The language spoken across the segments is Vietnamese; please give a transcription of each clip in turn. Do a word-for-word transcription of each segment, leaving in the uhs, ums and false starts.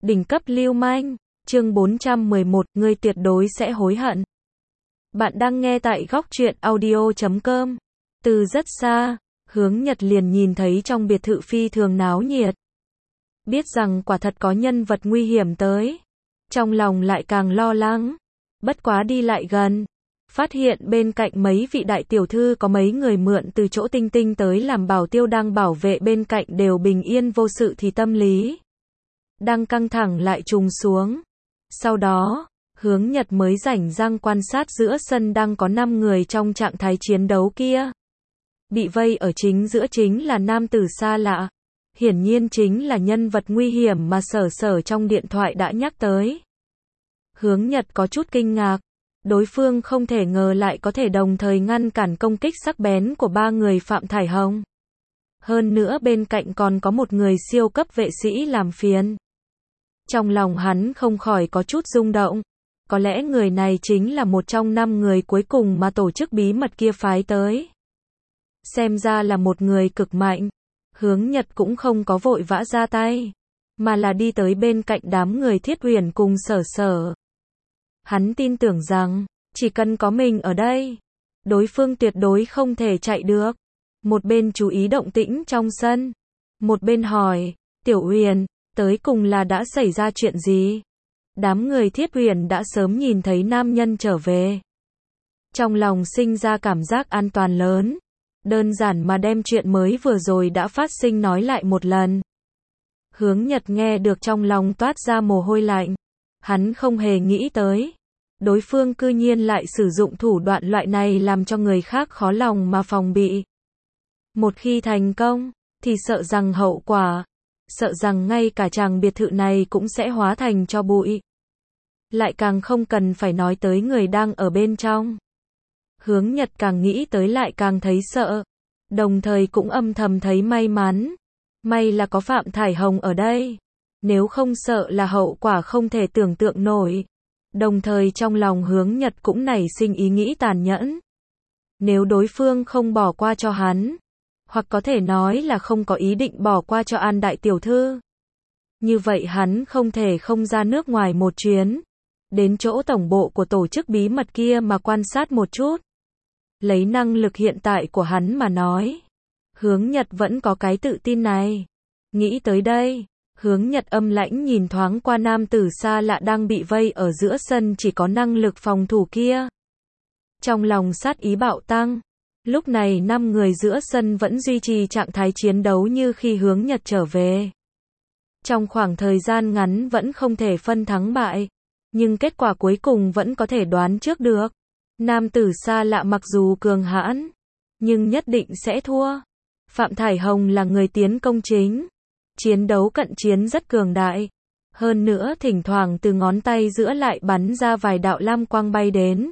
Đỉnh cấp lưu manh, chương bốn trăm mười một, ngươi tuyệt đối sẽ hối hận. Bạn đang nghe tại góc truyện audio chấm com. Từ rất xa, Hướng Nhật liền nhìn thấy trong biệt thự phi thường náo nhiệt. Biết rằng quả thật có nhân vật nguy hiểm tới. Trong lòng lại càng lo lắng. Bất quá đi lại gần. Phát hiện bên cạnh mấy vị đại tiểu thư có mấy người mượn từ chỗ Tinh Tinh tới làm bảo tiêu đang bảo vệ bên cạnh đều bình yên vô sự thì tâm lý đang căng thẳng lại trùng xuống. Sau đó, Hướng Nhật mới rảnh rang quan sát giữa sân đang có năm người trong trạng thái chiến đấu kia. Bị vây ở chính giữa chính là nam tử xa lạ. Hiển nhiên chính là nhân vật nguy hiểm mà Sở Sở trong điện thoại đã nhắc tới. Hướng Nhật có chút kinh ngạc. Đối phương không thể ngờ lại có thể đồng thời ngăn cản công kích sắc bén của ba người Phạm Thải Hồng. Hơn nữa bên cạnh còn có một người siêu cấp vệ sĩ làm phiền. Trong lòng hắn không khỏi có chút rung động. Có lẽ người này chính là một trong năm người cuối cùng mà tổ chức bí mật kia phái tới. Xem ra là một người cực mạnh. Hướng Nhật cũng không có vội vã ra tay, mà là đi tới bên cạnh đám người Thiết Uyển cùng Sở Sở. Hắn tin tưởng rằng, chỉ cần có mình ở đây, đối phương tuyệt đối không thể chạy được. Một bên chú ý động tĩnh trong sân, một bên hỏi, Tiểu Uyển, tới cùng là đã xảy ra chuyện gì? Đám người Thiết Uyển đã sớm nhìn thấy nam nhân trở về. Trong lòng sinh ra cảm giác an toàn lớn. Đơn giản mà đem chuyện mới vừa rồi đã phát sinh nói lại một lần. Hướng Nhật nghe được trong lòng toát ra mồ hôi lạnh. Hắn không hề nghĩ tới. Đối phương cư nhiên lại sử dụng thủ đoạn loại này làm cho người khác khó lòng mà phòng bị. Một khi thành công, thì sợ rằng hậu quả, sợ rằng ngay cả chàng biệt thự này cũng sẽ hóa thành tro bụi. Lại càng không cần phải nói tới người đang ở bên trong. Hướng Nhật càng nghĩ tới lại càng thấy sợ. Đồng thời cũng âm thầm thấy may mắn. May là có Phạm Thải Hồng ở đây. Nếu không sợ là hậu quả không thể tưởng tượng nổi. Đồng thời trong lòng Hướng Nhật cũng nảy sinh ý nghĩ tàn nhẫn. Nếu đối phương không bỏ qua cho hắn, hoặc có thể nói là không có ý định bỏ qua cho An đại tiểu thư, như vậy hắn không thể không ra nước ngoài một chuyến, đến chỗ tổng bộ của tổ chức bí mật kia mà quan sát một chút. Lấy năng lực hiện tại của hắn mà nói, Hướng Nhật vẫn có cái tự tin này. Nghĩ tới đây, Hướng Nhật âm lãnh nhìn thoáng qua nam tử xa lạ đang bị vây ở giữa sân chỉ có năng lực phòng thủ kia. Trong lòng sát ý bạo tăng. Lúc này năm người giữa sân vẫn duy trì trạng thái chiến đấu như khi Hướng Nhật trở về. Trong khoảng thời gian ngắn vẫn không thể phân thắng bại, nhưng kết quả cuối cùng vẫn có thể đoán trước được. Nam tử xa lạ mặc dù cường hãn, nhưng nhất định sẽ thua. Phạm Thải Hồng là người tiến công chính. Chiến đấu cận chiến rất cường đại. Hơn nữa thỉnh thoảng từ ngón tay giữa lại bắn ra vài đạo lam quang bay đến.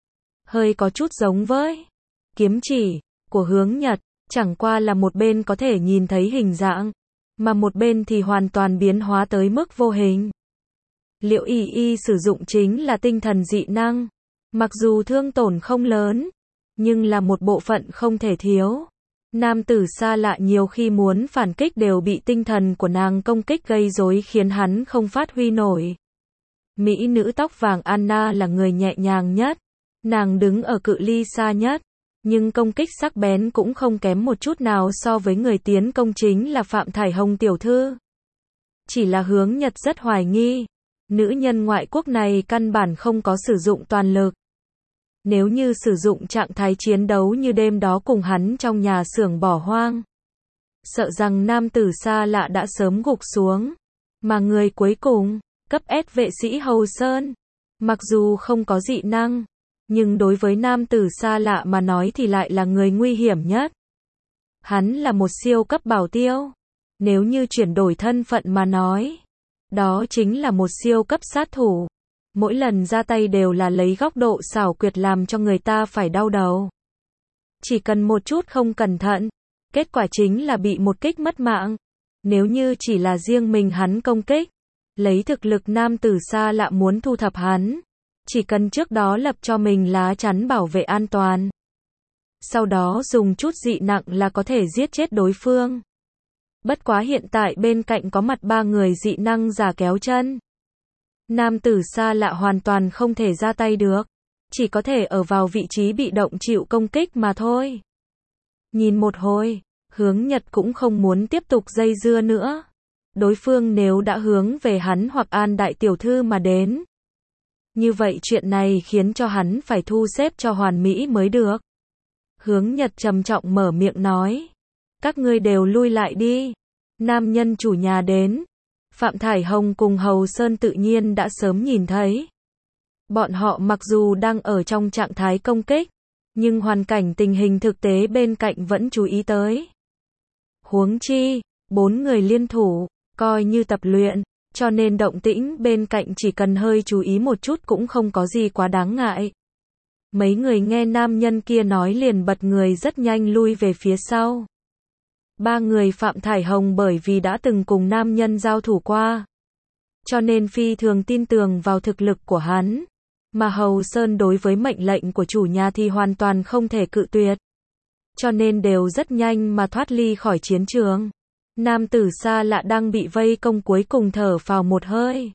Hơi có chút giống với kiếm chỉ của Hướng Nhật, chẳng qua là một bên có thể nhìn thấy hình dạng, mà một bên thì hoàn toàn biến hóa tới mức vô hình. Liệu y y sử dụng chính là tinh thần dị năng. Mặc dù thương tổn không lớn, nhưng là một bộ phận không thể thiếu. Nam tử xa lạ nhiều khi muốn phản kích đều bị tinh thần của nàng công kích gây rối khiến hắn không phát huy nổi. Mỹ nữ tóc vàng Anna là người nhẹ nhàng nhất. Nàng đứng ở cự ly xa nhất, nhưng công kích sắc bén cũng không kém một chút nào so với người tiến công chính là Phạm Thải Hồng tiểu thư. Chỉ là Hướng Nhật rất hoài nghi. Nữ nhân ngoại quốc này căn bản không có sử dụng toàn lực. Nếu như sử dụng trạng thái chiến đấu như đêm đó cùng hắn trong nhà xưởng bỏ hoang, sợ rằng nam tử xa lạ đã sớm gục xuống. Mà người cuối cùng, cấp S vệ sĩ Hầu Sơn, mặc dù không có dị năng, nhưng đối với nam tử xa lạ mà nói thì lại là người nguy hiểm nhất. Hắn là một siêu cấp bảo tiêu. Nếu như chuyển đổi thân phận mà nói, đó chính là một siêu cấp sát thủ. Mỗi lần ra tay đều là lấy góc độ xảo quyệt làm cho người ta phải đau đầu. Chỉ cần một chút không cẩn thận, kết quả chính là bị một kích mất mạng. Nếu như chỉ là riêng mình hắn công kích, lấy thực lực nam tử xa lạ muốn thu thập hắn, chỉ cần trước đó lập cho mình lá chắn bảo vệ an toàn. Sau đó dùng chút dị nặng là có thể giết chết đối phương. Bất quá hiện tại bên cạnh có mặt ba người dị năng giả kéo chân. Nam tử xa lạ hoàn toàn không thể ra tay được. Chỉ có thể ở vào vị trí bị động chịu công kích mà thôi. Nhìn một hồi, Hướng Nhật cũng không muốn tiếp tục dây dưa nữa. Đối phương nếu đã hướng về hắn hoặc An đại tiểu thư mà đến. Như vậy chuyện này khiến cho hắn phải thu xếp cho hoàn mỹ mới được. Hướng Nhật trầm trọng mở miệng nói. Các ngươi đều lui lại đi. Nam nhân chủ nhà đến. Phạm Thải Hồng cùng Hầu Sơn tự nhiên đã sớm nhìn thấy. Bọn họ mặc dù đang ở trong trạng thái công kích, nhưng hoàn cảnh tình hình thực tế bên cạnh vẫn chú ý tới. Huống chi, bốn người liên thủ, coi như tập luyện, cho nên động tĩnh bên cạnh chỉ cần hơi chú ý một chút cũng không có gì quá đáng ngại. Mấy người nghe nam nhân kia nói liền bật người rất nhanh lui về phía sau. Ba người Phạm Thải Hồng bởi vì đã từng cùng nam nhân giao thủ qua, cho nên phi thường tin tưởng vào thực lực của hắn. Mà Hầu Sơn đối với mệnh lệnh của chủ nhà thì hoàn toàn không thể cự tuyệt. Cho nên đều rất nhanh mà thoát ly khỏi chiến trường. Nam tử xa lạ đang bị vây công cuối cùng thở phào một hơi.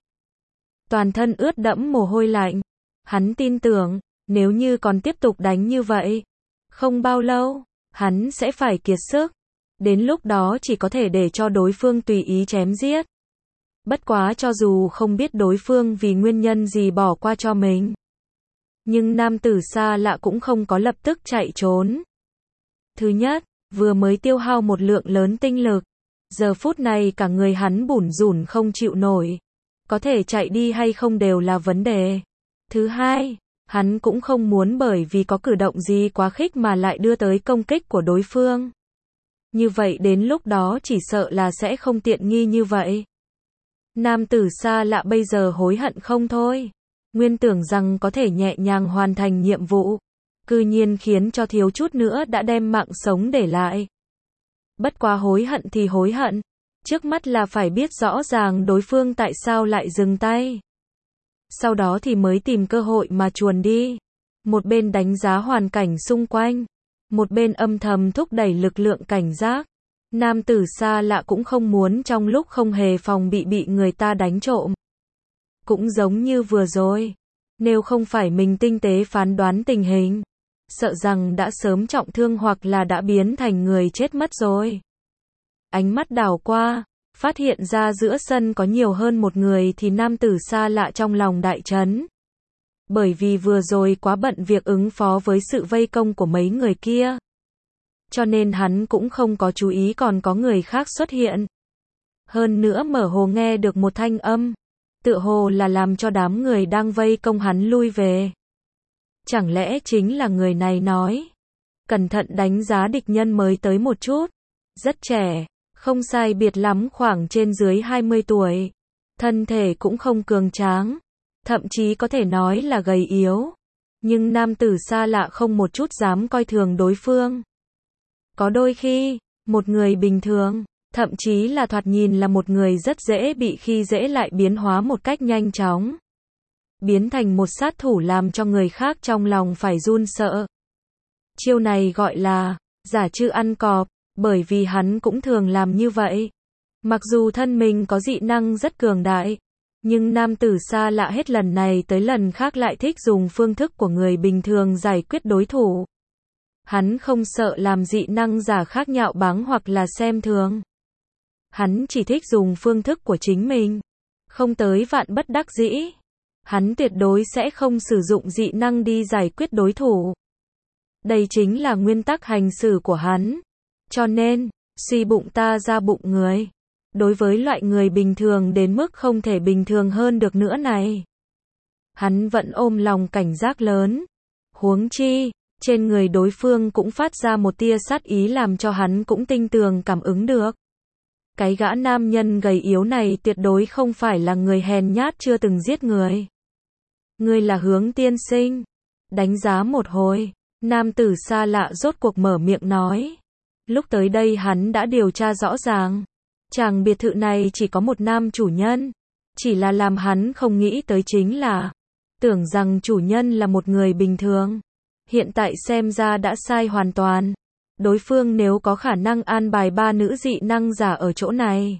Toàn thân ướt đẫm mồ hôi lạnh. Hắn tin tưởng, nếu như còn tiếp tục đánh như vậy, không bao lâu, hắn sẽ phải kiệt sức. Đến lúc đó chỉ có thể để cho đối phương tùy ý chém giết. Bất quá cho dù không biết đối phương vì nguyên nhân gì bỏ qua cho mình, nhưng nam tử xa lạ cũng không có lập tức chạy trốn. Thứ nhất, vừa mới tiêu hao một lượng lớn tinh lực, giờ phút này cả người hắn bủn rủn không chịu nổi, có thể chạy đi hay không đều là vấn đề. Thứ hai, hắn cũng không muốn bởi vì có cử động gì quá khích mà lại đưa tới công kích của đối phương. Như vậy đến lúc đó chỉ sợ là sẽ không tiện nghi như vậy. Nam tử xa lạ bây giờ hối hận không thôi. Nguyên tưởng rằng có thể nhẹ nhàng hoàn thành nhiệm vụ, cư nhiên khiến cho thiếu chút nữa đã đem mạng sống để lại. Bất quá hối hận thì hối hận, trước mắt là phải biết rõ ràng đối phương tại sao lại dừng tay. Sau đó thì mới tìm cơ hội mà chuồn đi. Một bên đánh giá hoàn cảnh xung quanh, một bên âm thầm thúc đẩy lực lượng cảnh giác. Nam tử xa lạ cũng không muốn trong lúc không hề phòng bị bị người ta đánh trộm. Cũng giống như vừa rồi, nếu không phải mình tinh tế phán đoán tình hình, sợ rằng đã sớm trọng thương hoặc là đã biến thành người chết mất rồi. Ánh mắt đảo qua, phát hiện ra giữa sân có nhiều hơn một người thì nam tử xa lạ trong lòng đại chấn. Bởi vì vừa rồi quá bận việc ứng phó với sự vây công của mấy người kia, cho nên hắn cũng không có chú ý còn có người khác xuất hiện. Hơn nữa mở hồ nghe được một thanh âm, tựa hồ là làm cho đám người đang vây công hắn lui về. Chẳng lẽ chính là người này nói? Cẩn thận đánh giá địch nhân mới tới một chút, rất trẻ, không sai biệt lắm khoảng trên dưới hai mươi tuổi, thân thể cũng không cường tráng, thậm chí có thể nói là gầy yếu. Nhưng nam tử xa lạ không một chút dám coi thường đối phương. Có đôi khi, một người bình thường, thậm chí là thoạt nhìn là một người rất dễ bị khi dễ lại biến hóa một cách nhanh chóng, biến thành một sát thủ làm cho người khác trong lòng phải run sợ. Chiêu này gọi là giả chư ăn cọp, bởi vì hắn cũng thường làm như vậy. Mặc dù thân mình có dị năng rất cường đại, nhưng nam tử xa lạ hết lần này tới lần khác lại thích dùng phương thức của người bình thường giải quyết đối thủ. Hắn không sợ làm dị năng giả khác nhạo báng hoặc là xem thường. Hắn chỉ thích dùng phương thức của chính mình. Không tới vạn bất đắc dĩ, hắn tuyệt đối sẽ không sử dụng dị năng đi giải quyết đối thủ. Đây chính là nguyên tắc hành xử của hắn. Cho nên, suy bụng ta ra bụng người. Đối với loại người bình thường đến mức không thể bình thường hơn được nữa này, hắn vẫn ôm lòng cảnh giác lớn. Huống chi, trên người đối phương cũng phát ra một tia sát ý làm cho hắn cũng tinh tường cảm ứng được. Cái gã nam nhân gầy yếu này tuyệt đối không phải là người hèn nhát chưa từng giết người. Ngươi là Hướng tiên sinh. Đánh giá một hồi, nam tử xa lạ rốt cuộc mở miệng nói. Lúc tới đây hắn đã điều tra rõ ràng. Chàng biệt thự này chỉ có một nam chủ nhân. Chỉ là làm hắn không nghĩ tới chính là, tưởng rằng chủ nhân là một người bình thường. Hiện tại xem ra đã sai hoàn toàn. đối phương nếu có khả năng an bài ba nữ dị năng giả ở chỗ này.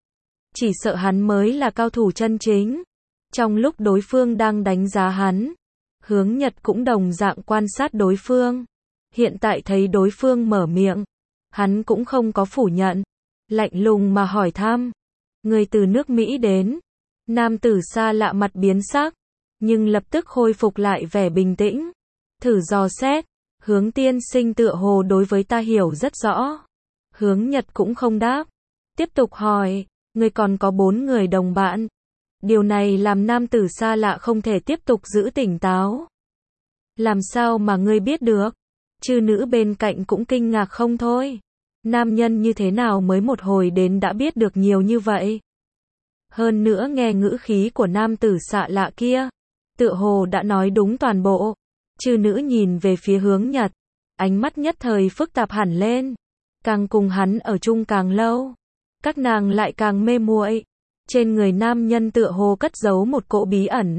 Chỉ sợ hắn mới là cao thủ chân chính. Trong lúc đối phương đang đánh giá hắn, Hướng Nhật cũng đồng dạng quan sát đối phương. Hiện tại thấy đối phương mở miệng, hắn cũng không có phủ nhận, lạnh lùng mà hỏi thăm. Người từ nước Mỹ đến. Nam tử xa lạ mặt biến sắc, nhưng lập tức khôi phục lại vẻ bình tĩnh. Thử dò xét, Hướng tiên sinh tựa hồ đối với ta hiểu rất rõ. Hướng Nhật cũng không đáp. Tiếp tục hỏi, người còn có bốn người đồng bạn. Điều này làm nam tử xa lạ không thể tiếp tục giữ tỉnh táo. Làm sao mà ngươi biết được? Chư nữ bên cạnh cũng kinh ngạc không thôi. Nam nhân như thế nào mới một hồi đến đã biết được nhiều như vậy? Hơn nữa nghe ngữ khí của nam tử xạ lạ kia, tựa hồ đã nói đúng toàn bộ. Chư nữ nhìn về phía Hướng Nhật, ánh mắt nhất thời phức tạp hẳn lên. Càng cùng hắn ở chung càng lâu, các nàng lại càng mê muội. Trên người nam nhân tựa hồ cất giấu một cỗ bí ẩn.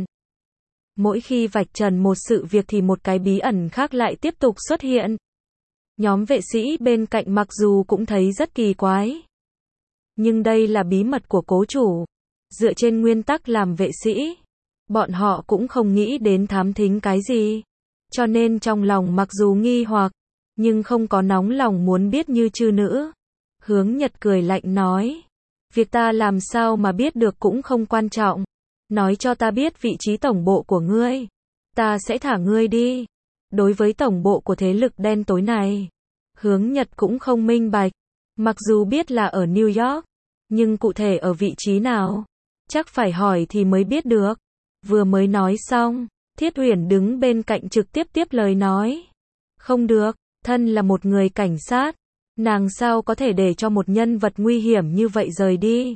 Mỗi khi vạch trần một sự việc thì một cái bí ẩn khác lại tiếp tục xuất hiện. Nhóm vệ sĩ bên cạnh mặc dù cũng thấy rất kỳ quái, nhưng đây là bí mật của cố chủ. Dựa trên nguyên tắc làm vệ sĩ, bọn họ cũng không nghĩ đến thám thính cái gì. Cho nên trong lòng mặc dù nghi hoặc, nhưng không có nóng lòng muốn biết như chư nữ. Hướng Nhật cười lạnh nói, việc ta làm sao mà biết được cũng không quan trọng. Nói cho ta biết vị trí tổng bộ của ngươi, ta sẽ thả ngươi đi. Đối với tổng bộ của thế lực đen tối này, Hướng Nhật cũng không minh bạch. Mặc dù biết là ở New York, nhưng cụ thể ở vị trí nào, chắc phải hỏi thì mới biết được. Vừa mới nói xong, Thiết Uyển đứng bên cạnh trực tiếp tiếp lời nói. Không được, thân là một người cảnh sát, nàng sao có thể để cho một nhân vật nguy hiểm như vậy rời đi.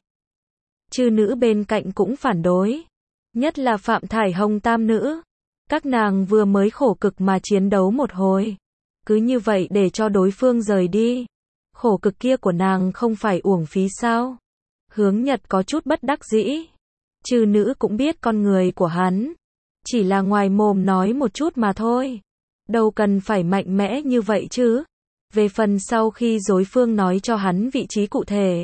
Chư nữ bên cạnh cũng phản đối, nhất là Phạm Thải Hồng tam nữ. Các nàng vừa mới khổ cực mà chiến đấu một hồi, cứ như vậy để cho đối phương rời đi. Khổ cực kia của nàng không phải uổng phí sao? Hướng Nhật có chút bất đắc dĩ. Chư nữ cũng biết con người của hắn, chỉ là ngoài mồm nói một chút mà thôi. Đâu cần phải mạnh mẽ như vậy chứ. Về phần sau khi đối phương nói cho hắn vị trí cụ thể,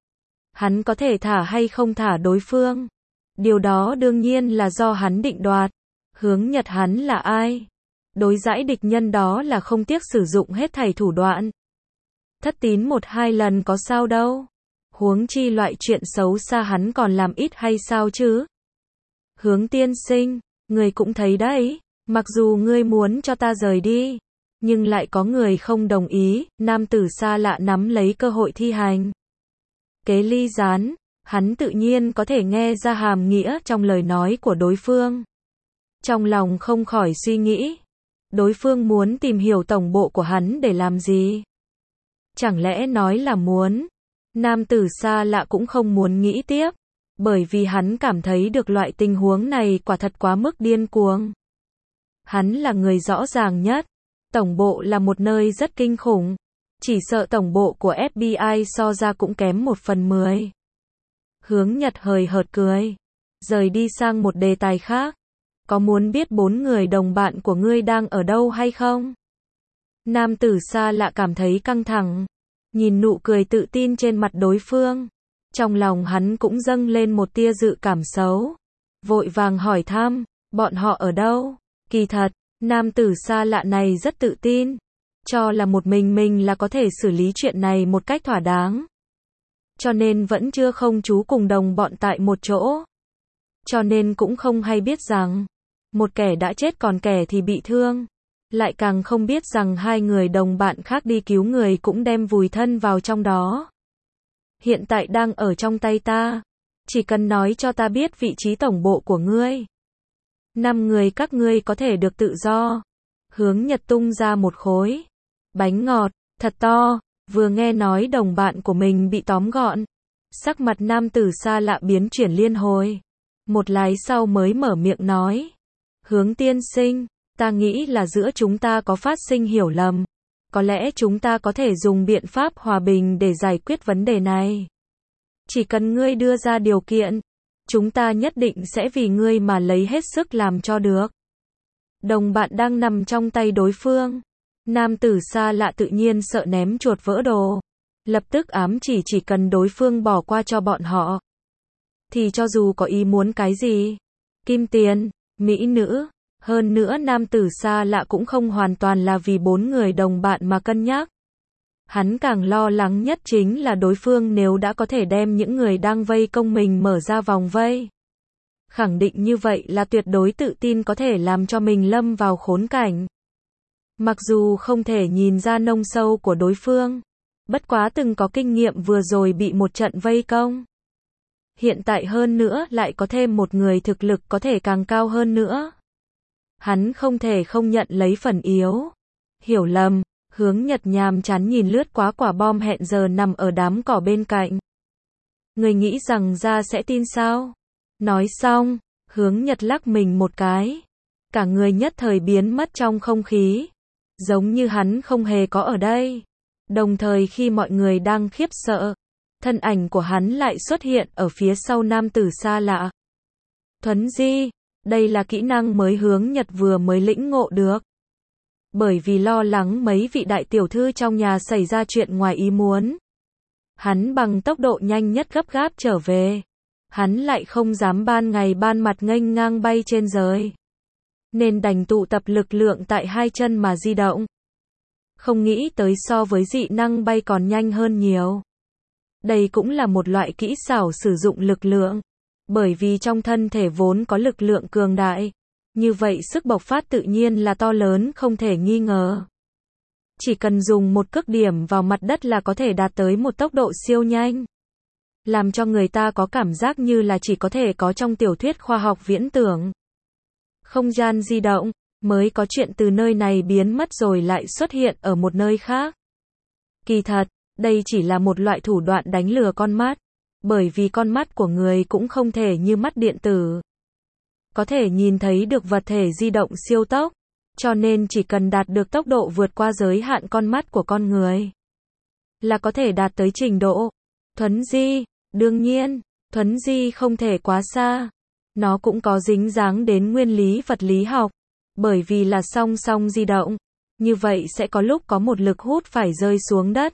hắn có thể thả hay không thả đối phương, điều đó đương nhiên là do hắn định đoạt. Hướng Nhật hắn là ai? Đối đãi địch nhân đó là không tiếc sử dụng hết thảy thủ đoạn. Thất tín một hai lần có sao đâu. Huống chi loại chuyện xấu xa hắn còn làm ít hay sao chứ? Hướng tiên sinh, người cũng thấy đấy, mặc dù ngươi muốn cho ta rời đi, nhưng lại có người không đồng ý. Nam tử xa lạ nắm lấy cơ hội thi hành kế ly gián, hắn tự nhiên có thể nghe ra hàm nghĩa trong lời nói của đối phương. Trong lòng không khỏi suy nghĩ, đối phương muốn tìm hiểu tổng bộ của hắn để làm gì? Chẳng lẽ nói là muốn? Nam tử xa lạ cũng không muốn nghĩ tiếp, bởi vì hắn cảm thấy được loại tình huống này quả thật quá mức điên cuồng. Hắn là người rõ ràng nhất, tổng bộ là một nơi rất kinh khủng, chỉ sợ tổng bộ của ép bê i so ra cũng kém một phần mười. Hướng Nhật hời hợt cười, rời đi sang một đề tài khác. Có muốn biết bốn người đồng bạn của ngươi đang ở đâu hay không? Nam tử xa lạ cảm thấy căng thẳng, nhìn nụ cười tự tin trên mặt đối phương, trong lòng hắn cũng dâng lên một tia dự cảm xấu. Vội vàng hỏi thăm, bọn họ ở đâu? Kỳ thật, nam tử xa lạ này rất tự tin, cho là một mình mình là có thể xử lý chuyện này một cách thỏa đáng. Cho nên vẫn chưa không chú cùng đồng bọn tại một chỗ. Cho nên cũng không hay biết rằng một kẻ đã chết còn kẻ thì bị thương. Lại càng không biết rằng hai người đồng bạn khác đi cứu người cũng đem vùi thân vào trong đó. Hiện tại đang ở trong tay ta. Chỉ cần nói cho ta biết vị trí tổng bộ của ngươi, năm người các ngươi có thể được tự do. Hướng Nhật tung ra một khối bánh ngọt thật to. Vừa nghe nói đồng bạn của mình bị tóm gọn, sắc mặt nam tử xa lạ biến chuyển liên hồi. Một lát sau mới mở miệng nói, Hướng tiên sinh, ta nghĩ là giữa chúng ta có phát sinh hiểu lầm. Có lẽ chúng ta có thể dùng biện pháp hòa bình để giải quyết vấn đề này. Chỉ cần ngươi đưa ra điều kiện, chúng ta nhất định sẽ vì ngươi mà lấy hết sức làm cho được. Đồng bạn đang nằm trong tay đối phương, Nam tử xa lạ tự nhiên sợ ném chuột vỡ đồ. Lập tức ám chỉ chỉ cần đối phương bỏ qua cho bọn họ. Thì cho dù có ý muốn cái gì, kim tiền, mỹ nữ, hơn nữa nam tử xa lạ cũng không hoàn toàn là vì bốn người đồng bạn mà cân nhắc. Hắn càng lo lắng nhất chính là đối phương nếu đã có thể đem những người đang vây công mình mở ra vòng vây. Khẳng định như vậy là tuyệt đối tự tin có thể làm cho mình lâm vào khốn cảnh. Mặc dù không thể nhìn ra nông sâu của đối phương, bất quá từng có kinh nghiệm vừa rồi bị một trận vây công. Hiện tại hơn nữa lại có thêm một người thực lực có thể càng cao hơn nữa. Hắn không thể không nhận lấy phần yếu. Hiểu lầm, Hướng Nhật nhàm chán nhìn lướt qua quả bom hẹn giờ nằm ở đám cỏ bên cạnh. Người nghĩ rằng ra sẽ tin sao? Nói xong, Hướng Nhật lắc mình một cái. Cả người nhất thời biến mất trong không khí. Giống như hắn không hề có ở đây. Đồng thời khi mọi người đang khiếp sợ, thân ảnh của hắn lại xuất hiện ở phía sau nam tử xa lạ. Thuấn di, đây là kỹ năng mới Hướng Nhật vừa mới lĩnh ngộ được. Bởi vì lo lắng mấy vị đại tiểu thư trong nhà xảy ra chuyện ngoài ý muốn, hắn bằng tốc độ nhanh nhất gấp gáp trở về. Hắn lại không dám ban ngày ban mặt nghênh ngang bay trên trời, nên đành tụ tập lực lượng tại hai chân mà di động. Không nghĩ tới so với dị năng bay còn nhanh hơn nhiều. Đây cũng là một loại kỹ xảo sử dụng lực lượng. Bởi vì trong thân thể vốn có lực lượng cường đại. Như vậy sức bộc phát tự nhiên là to lớn không thể nghi ngờ. Chỉ cần dùng một cước điểm vào mặt đất là có thể đạt tới một tốc độ siêu nhanh. Làm cho người ta có cảm giác như là chỉ có thể có trong tiểu thuyết khoa học viễn tưởng. Không gian di động, mới có chuyện từ nơi này biến mất rồi lại xuất hiện ở một nơi khác. Kỳ thật, đây chỉ là một loại thủ đoạn đánh lừa con mắt. Bởi vì con mắt của người cũng không thể như mắt điện tử. Có thể nhìn thấy được vật thể di động siêu tốc. Cho nên chỉ cần đạt được tốc độ vượt qua giới hạn con mắt của con người, là có thể đạt tới trình độ thuấn di. Đương nhiên, thuấn di không thể quá xa. Nó cũng có dính dáng đến nguyên lý vật lý học. Bởi vì là song song di động. Như vậy sẽ có lúc có một lực hút phải rơi xuống đất.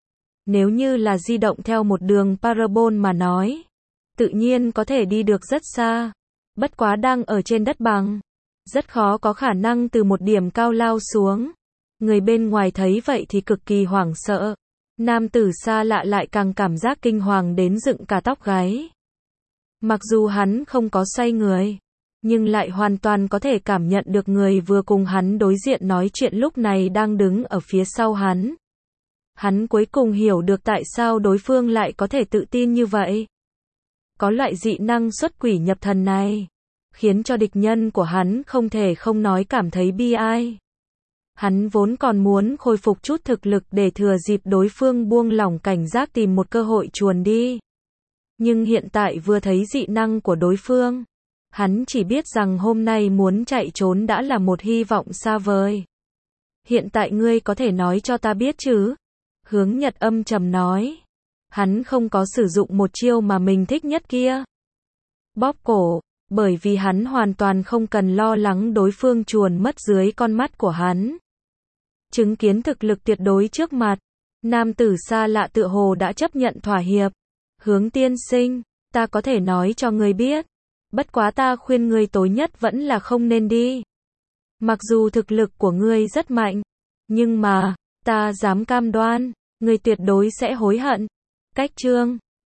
Nếu như là di động theo một đường parabol mà nói, tự nhiên có thể đi được rất xa. Bất quá đang ở trên đất bằng, rất khó có khả năng từ một điểm cao lao xuống. Người bên ngoài thấy vậy thì cực kỳ hoảng sợ. Nam tử xa lạ lại càng cảm giác kinh hoàng đến dựng cả tóc gáy. Mặc dù hắn không có xoay người, nhưng lại hoàn toàn có thể cảm nhận được người vừa cùng hắn đối diện nói chuyện lúc này đang đứng ở phía sau hắn. Hắn cuối cùng hiểu được tại sao đối phương lại có thể tự tin như vậy. Có loại dị năng xuất quỷ nhập thần này, khiến cho địch nhân của hắn không thể không nói cảm thấy bi ai. Hắn vốn còn muốn khôi phục chút thực lực để thừa dịp đối phương buông lỏng cảnh giác tìm một cơ hội chuồn đi. Nhưng hiện tại vừa thấy dị năng của đối phương, hắn chỉ biết rằng hôm nay muốn chạy trốn đã là một hy vọng xa vời. Hiện tại ngươi có thể nói cho ta biết chứ? Hướng Nhật âm trầm nói. Hắn không có sử dụng một chiêu mà mình thích nhất kia. Bóp cổ, bởi vì hắn hoàn toàn không cần lo lắng đối phương chuồn mất dưới con mắt của hắn. Chứng kiến thực lực tuyệt đối trước mặt, nam tử xa lạ tựa hồ đã chấp nhận thỏa hiệp. Hướng tiên sinh, ta có thể nói cho ngươi biết. Bất quá ta khuyên ngươi tối nhất vẫn là không nên đi. Mặc dù thực lực của ngươi rất mạnh, nhưng mà, ta dám cam đoan, ngươi tuyệt đối sẽ hối hận. Cách chương